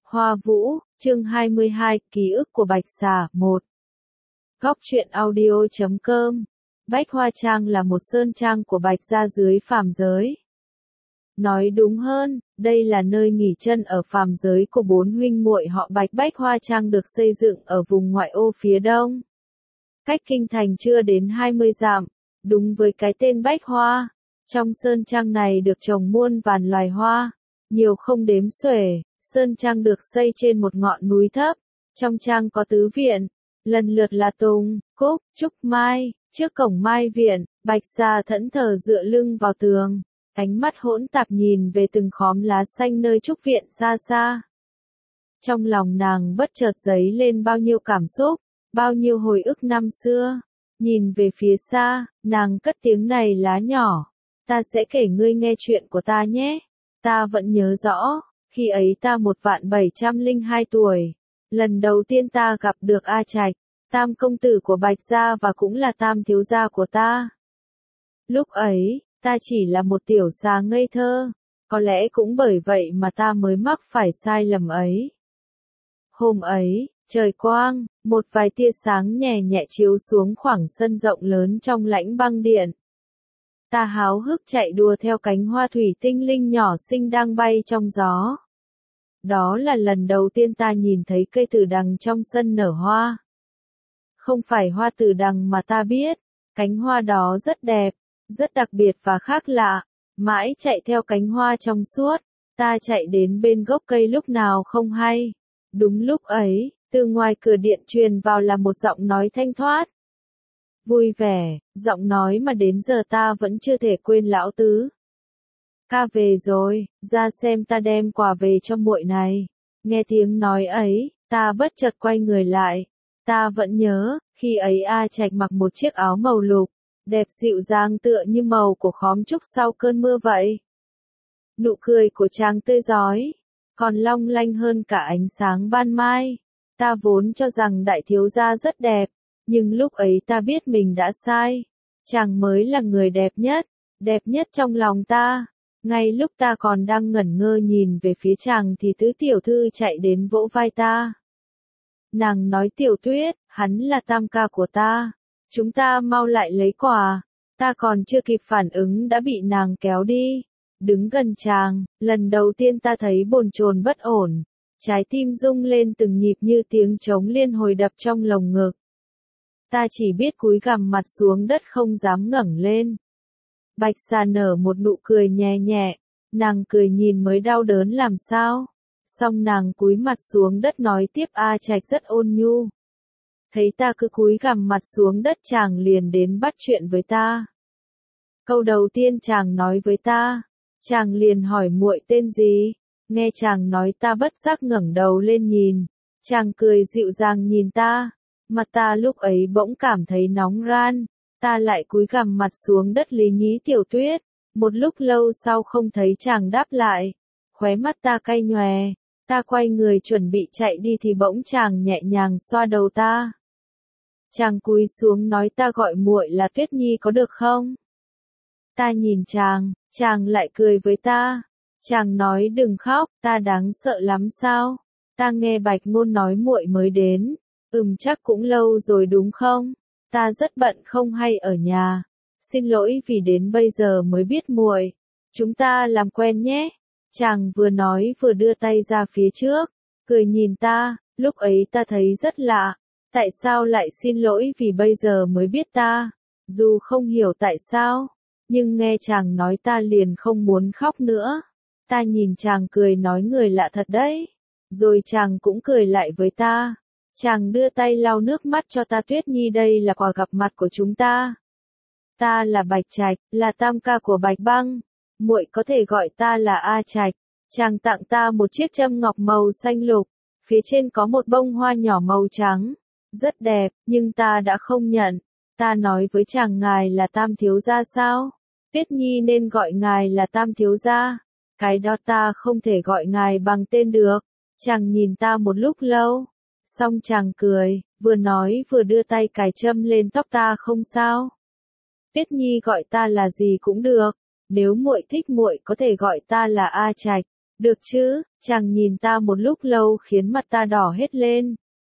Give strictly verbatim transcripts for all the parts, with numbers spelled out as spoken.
Hoa Vũ, chương hai mươi hai, ký ức của Bạch Xà, một. Góc truyện audio chấm com. Bách Hoa Trang là một sơn trang của Bạch gia dưới phàm giới. Nói đúng hơn, đây là nơi nghỉ chân ở phàm giới của bốn huynh muội họ Bạch. Bách Hoa Trang được xây dựng ở vùng ngoại ô phía đông, cách kinh thành chưa đến hai mươi dặm, đúng với cái tên Bách Hoa. Trong sơn trang này được trồng muôn vàn loài hoa, nhiều không đếm xuể. Sơn trang được xây trên một ngọn núi thấp. Trong trang có tứ viện, lần lượt là Tùng, Cúc, Trúc, Mai. Trước cổng Mai viện, Bạch Xà thẫn thờ dựa lưng vào tường, ánh mắt hỗn tạp nhìn về từng khóm lá xanh nơi Trúc viện xa xa. Trong lòng nàng bất chợt dấy lên bao nhiêu cảm xúc, bao nhiêu hồi ức năm xưa. Nhìn về phía xa, nàng cất tiếng này lá nhỏ, ta sẽ kể ngươi nghe chuyện của ta nhé. Ta vẫn nhớ rõ. Khi ấy ta một vạn bảy trăm linh hai tuổi, lần đầu tiên ta gặp được A Trạch, tam công tử của Bạch gia và cũng là tam thiếu gia của ta. Lúc ấy, ta chỉ là một tiểu xà ngây thơ, có lẽ cũng bởi vậy mà ta mới mắc phải sai lầm ấy. Hôm ấy, trời quang, một vài tia sáng nhẹ nhẹ chiếu xuống khoảng sân rộng lớn trong lãnh băng điện. Ta háo hức chạy đua theo cánh hoa thủy tinh linh nhỏ xinh đang bay trong gió. Đó là lần đầu tiên ta nhìn thấy cây tử đằng trong sân nở hoa. Không phải hoa tử đằng mà ta biết, cánh hoa đó rất đẹp, rất đặc biệt và khác lạ. Mãi chạy theo cánh hoa trong suốt, ta chạy đến bên gốc cây lúc nào không hay. Đúng lúc ấy, từ ngoài cửa điện truyền vào là một giọng nói thanh thoát. Vui vẻ, giọng nói mà đến giờ ta vẫn chưa thể quên lão tứ. Ca về rồi, ra xem ta đem quà về cho muội này. Nghe tiếng nói ấy, ta bất chợt quay người lại. Ta vẫn nhớ, khi ấy A Trạch mặc một chiếc áo màu lục, đẹp dịu dàng tựa như màu của khóm trúc sau cơn mưa vậy. Nụ cười của chàng tươi rói, còn long lanh hơn cả ánh sáng ban mai. Ta vốn cho rằng đại thiếu gia rất đẹp, nhưng lúc ấy ta biết mình đã sai. Chàng mới là người đẹp nhất, đẹp nhất trong lòng ta. Ngay lúc ta còn đang ngẩn ngơ nhìn về phía chàng thì tứ tiểu thư chạy đến vỗ vai ta. Nàng nói Tiểu Tuyết, hắn là tam ca của ta. Chúng ta mau lại lấy quà. Ta còn chưa kịp phản ứng đã bị nàng kéo đi. Đứng gần chàng, lần đầu tiên ta thấy bồn chồn bất ổn. Trái tim rung lên từng nhịp như tiếng trống liên hồi đập trong lồng ngực. Ta chỉ biết cúi gằm mặt xuống đất không dám ngẩng lên. Bạch Xà nở một nụ cười nhẹ nhẹ, nàng cười nhìn mới đau đớn làm sao. Xong nàng cúi mặt xuống đất nói tiếp. A Trạch rất ôn nhu. Thấy ta cứ cúi gằm mặt xuống đất chàng liền đến bắt chuyện với ta. Câu đầu tiên chàng nói với ta, chàng liền hỏi muội tên gì. Nghe chàng nói ta bất giác ngẩng đầu lên nhìn, chàng cười dịu dàng nhìn ta, mặt ta lúc ấy bỗng cảm thấy nóng ran. Ta lại cúi gằm mặt xuống đất lý nhí Tiểu Tuyết. Một lúc lâu sau không thấy chàng đáp lại, khóe mắt ta cay nhòe. Ta quay người chuẩn bị chạy đi thì bỗng chàng nhẹ nhàng xoa đầu ta. Chàng cúi xuống nói ta gọi muội là Tuyết Nhi có được không? Ta nhìn chàng, chàng lại cười với ta. Chàng nói đừng khóc, ta đáng sợ lắm sao? Ta nghe Bạch Ngôn nói muội mới đến. Ừm chắc cũng lâu rồi đúng không? Ta rất bận không hay ở nhà. Xin lỗi vì đến bây giờ mới biết muội. Chúng ta làm quen nhé. Chàng vừa nói vừa đưa tay ra phía trước, cười nhìn ta. Lúc ấy ta thấy rất lạ. Tại sao lại xin lỗi vì bây giờ mới biết ta? Dù không hiểu tại sao, nhưng nghe chàng nói ta liền không muốn khóc nữa. Ta nhìn chàng cười nói người lạ thật đấy. Rồi chàng cũng cười lại với ta. Chàng đưa tay lau nước mắt cho ta. Tuyết Nhi đây là quà gặp mặt của chúng ta. Ta là Bạch Trạch, là tam ca của Bạch Băng. Muội có thể gọi ta là A Trạch. Chàng tặng ta một chiếc châm ngọc màu xanh lục, phía trên có một bông hoa nhỏ màu trắng. Rất đẹp, nhưng ta đã không nhận. Ta nói với chàng ngài là tam thiếu gia sao? Tuyết Nhi nên gọi ngài là tam thiếu gia. Cái đó ta không thể gọi ngài bằng tên được. Chàng nhìn ta một lúc lâu. Xong chàng cười, vừa nói vừa đưa tay cài châm lên tóc ta. Không sao. Tuyết Nhi gọi ta là gì cũng được. Nếu muội thích muội có thể gọi ta là A Trạch. Được chứ, chàng nhìn ta một lúc lâu khiến mặt ta đỏ hết lên.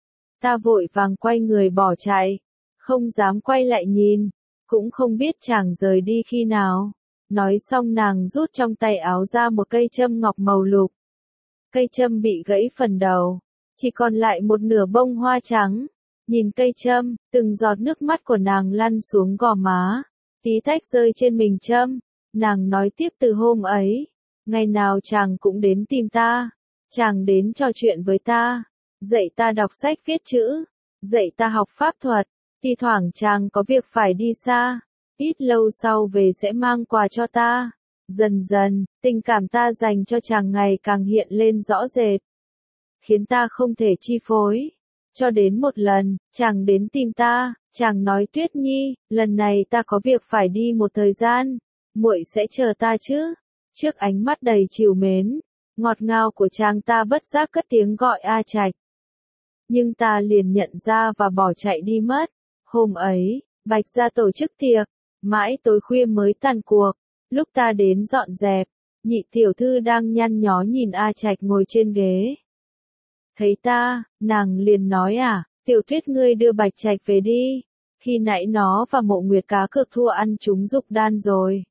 Ta vội vàng quay người bỏ chạy, không dám quay lại nhìn, cũng không biết chàng rời đi khi nào. Nói xong nàng rút trong tay áo ra một cây châm ngọc màu lục. Cây châm bị gãy phần đầu, chỉ còn lại một nửa bông hoa trắng. Nhìn cây châm, từng giọt nước mắt của nàng lăn xuống gò má, tí tách rơi trên mình châm. Nàng nói tiếp từ hôm ấy, ngày nào chàng cũng đến tìm ta, chàng đến trò chuyện với ta, dạy ta đọc sách viết chữ, dạy ta học pháp thuật, thi thoảng chàng có việc phải đi xa, ít lâu sau về sẽ mang quà cho ta. Dần dần, tình cảm ta dành cho chàng ngày càng hiện lên rõ rệt, khiến ta không thể chi phối. Cho đến một lần, chàng đến tìm ta, chàng nói Tuyết Nhi, lần này ta có việc phải đi một thời gian, muội sẽ chờ ta chứ? Trước ánh mắt đầy trìu mến, ngọt ngào của chàng ta bất giác cất tiếng gọi A Trạch. Nhưng ta liền nhận ra và bỏ chạy đi mất. Hôm ấy, Bạch gia tổ chức tiệc, mãi tối khuya mới tàn cuộc. Lúc ta đến dọn dẹp, nhị tiểu thư đang nhăn nhó nhìn A Trạch ngồi trên ghế. Thấy ta, nàng liền nói à, Tiểu Tuyết ngươi đưa Bạch Trạch về đi, khi nãy nó và Mộ Nguyệt cá cược thua ăn trúng dục đan rồi.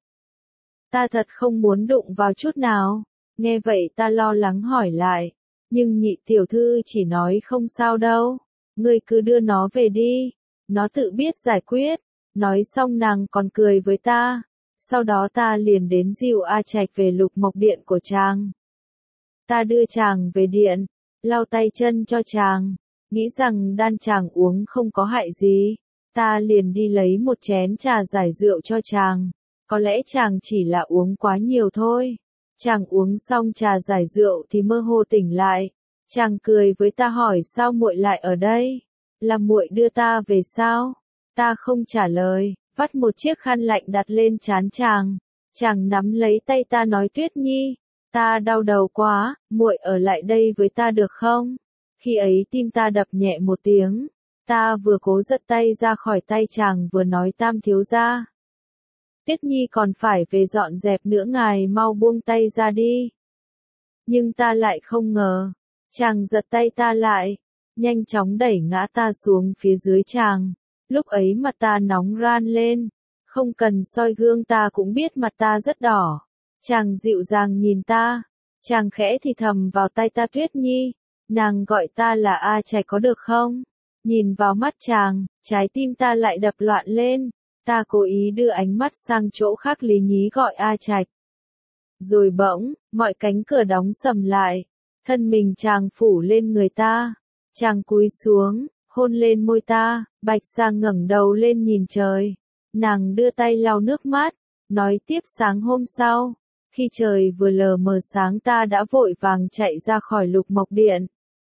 Ta thật không muốn đụng vào chút nào, nghe vậy ta lo lắng hỏi lại, nhưng nhị tiểu thư chỉ nói không sao đâu, ngươi cứ đưa nó về đi, nó tự biết giải quyết. Nói xong nàng còn cười với ta, sau đó ta liền đến dìu A Trạch về Lục Mộc Điện của chàng. Ta đưa chàng về điện, lau tay chân cho chàng, nghĩ rằng đan chàng uống không có hại gì, ta liền đi lấy một chén trà giải rượu cho chàng, có lẽ chàng chỉ là uống quá nhiều thôi. Chàng uống xong trà giải rượu thì mơ hồ tỉnh lại, chàng cười với ta hỏi sao muội lại ở đây, là muội đưa ta về sao? Ta không trả lời, vắt một chiếc khăn lạnh đặt lên trán chàng, chàng nắm lấy tay ta nói Tuyết Nhi, ta đau đầu quá, muội ở lại đây với ta được không? Khi ấy tim ta đập nhẹ một tiếng, ta vừa cố giật tay ra khỏi tay chàng vừa nói Tam thiếu gia. Tuyết Nhi còn phải về dọn dẹp nữa, ngài mau buông tay ra đi. Nhưng ta lại không ngờ, chàng giật tay ta lại, nhanh chóng đẩy ngã ta xuống phía dưới chàng. Lúc ấy mặt ta nóng ran lên, không cần soi gương ta cũng biết mặt ta rất đỏ. Chàng dịu dàng nhìn ta, chàng khẽ thì thầm vào tai ta Tuyết Nhi, nàng gọi ta là A Trạch có được không? Nhìn vào mắt chàng, trái tim ta lại đập loạn lên, ta cố ý đưa ánh mắt sang chỗ khác lý nhí gọi A Trạch. Rồi bỗng, mọi cánh cửa đóng sầm lại, thân mình chàng phủ lên người ta, chàng cúi xuống, hôn lên môi ta. Bạch Sa ngẩng đầu lên nhìn trời, nàng đưa tay lau nước mắt, nói tiếp sáng hôm sau, khi trời vừa lờ mờ sáng ta đã vội vàng chạy ra khỏi Lục Mộc Điện.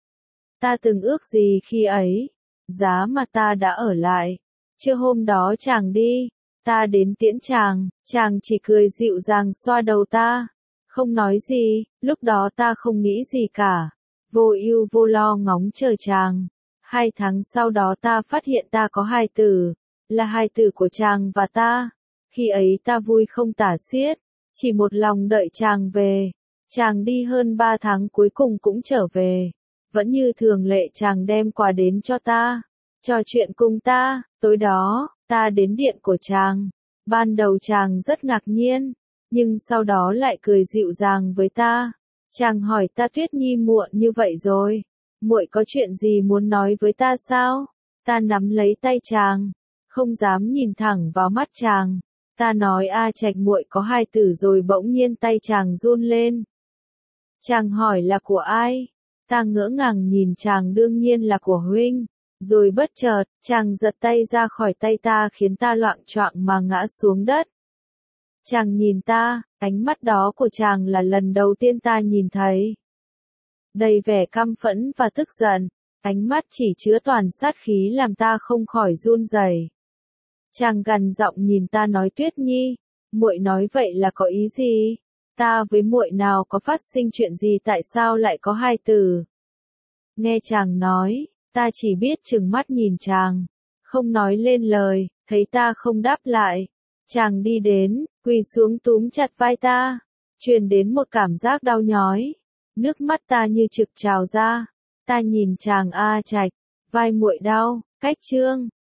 Ta từng ước gì khi ấy, giá mà ta đã ở lại. Trưa hôm đó chàng đi, ta đến tiễn chàng, chàng chỉ cười dịu dàng xoa đầu ta, không nói gì, lúc đó ta không nghĩ gì cả, vô ưu vô lo ngóng chờ chàng. Hai tháng sau đó ta phát hiện ta có hài tử, là hài tử của chàng và ta. Khi ấy ta vui không tả xiết, chỉ một lòng đợi chàng về. Chàng đi hơn ba tháng cuối cùng cũng trở về. Vẫn như thường lệ chàng đem quà đến cho ta, trò chuyện cùng ta. Tối đó, ta đến điện của chàng. Ban đầu chàng rất ngạc nhiên, nhưng sau đó lại cười dịu dàng với ta. Chàng hỏi ta Tuyết Nhi muộn như vậy rồi, muội có chuyện gì muốn nói với ta sao? Ta nắm lấy tay chàng, không dám nhìn thẳng vào mắt chàng. Ta nói A Trạch muội có hài tử rồi, bỗng nhiên tay chàng run lên. Chàng hỏi là của ai? Ta ngỡ ngàng nhìn chàng, đương nhiên là của huynh. Rồi bất chợt, chàng giật tay ra khỏi tay ta khiến ta loạng choạng mà ngã xuống đất. Chàng nhìn ta, ánh mắt đó của chàng là lần đầu tiên ta nhìn thấy. Đầy vẻ căm phẫn và tức giận, ánh mắt chỉ chứa toàn sát khí làm ta không khỏi run rẩy. Chàng gằn giọng nhìn ta nói Tuyết Nhi, muội nói vậy là có ý gì? Ta với muội nào có phát sinh chuyện gì, tại sao lại có hài tử? Nghe chàng nói, ta chỉ biết trừng mắt nhìn chàng, không nói lên lời. Thấy ta không đáp lại, chàng đi đến, quỳ xuống túm chặt vai ta, truyền đến một cảm giác đau nhói. Nước mắt ta như trực trào ra. Ta nhìn chàng A Trạch, vai muội đau, cách chương.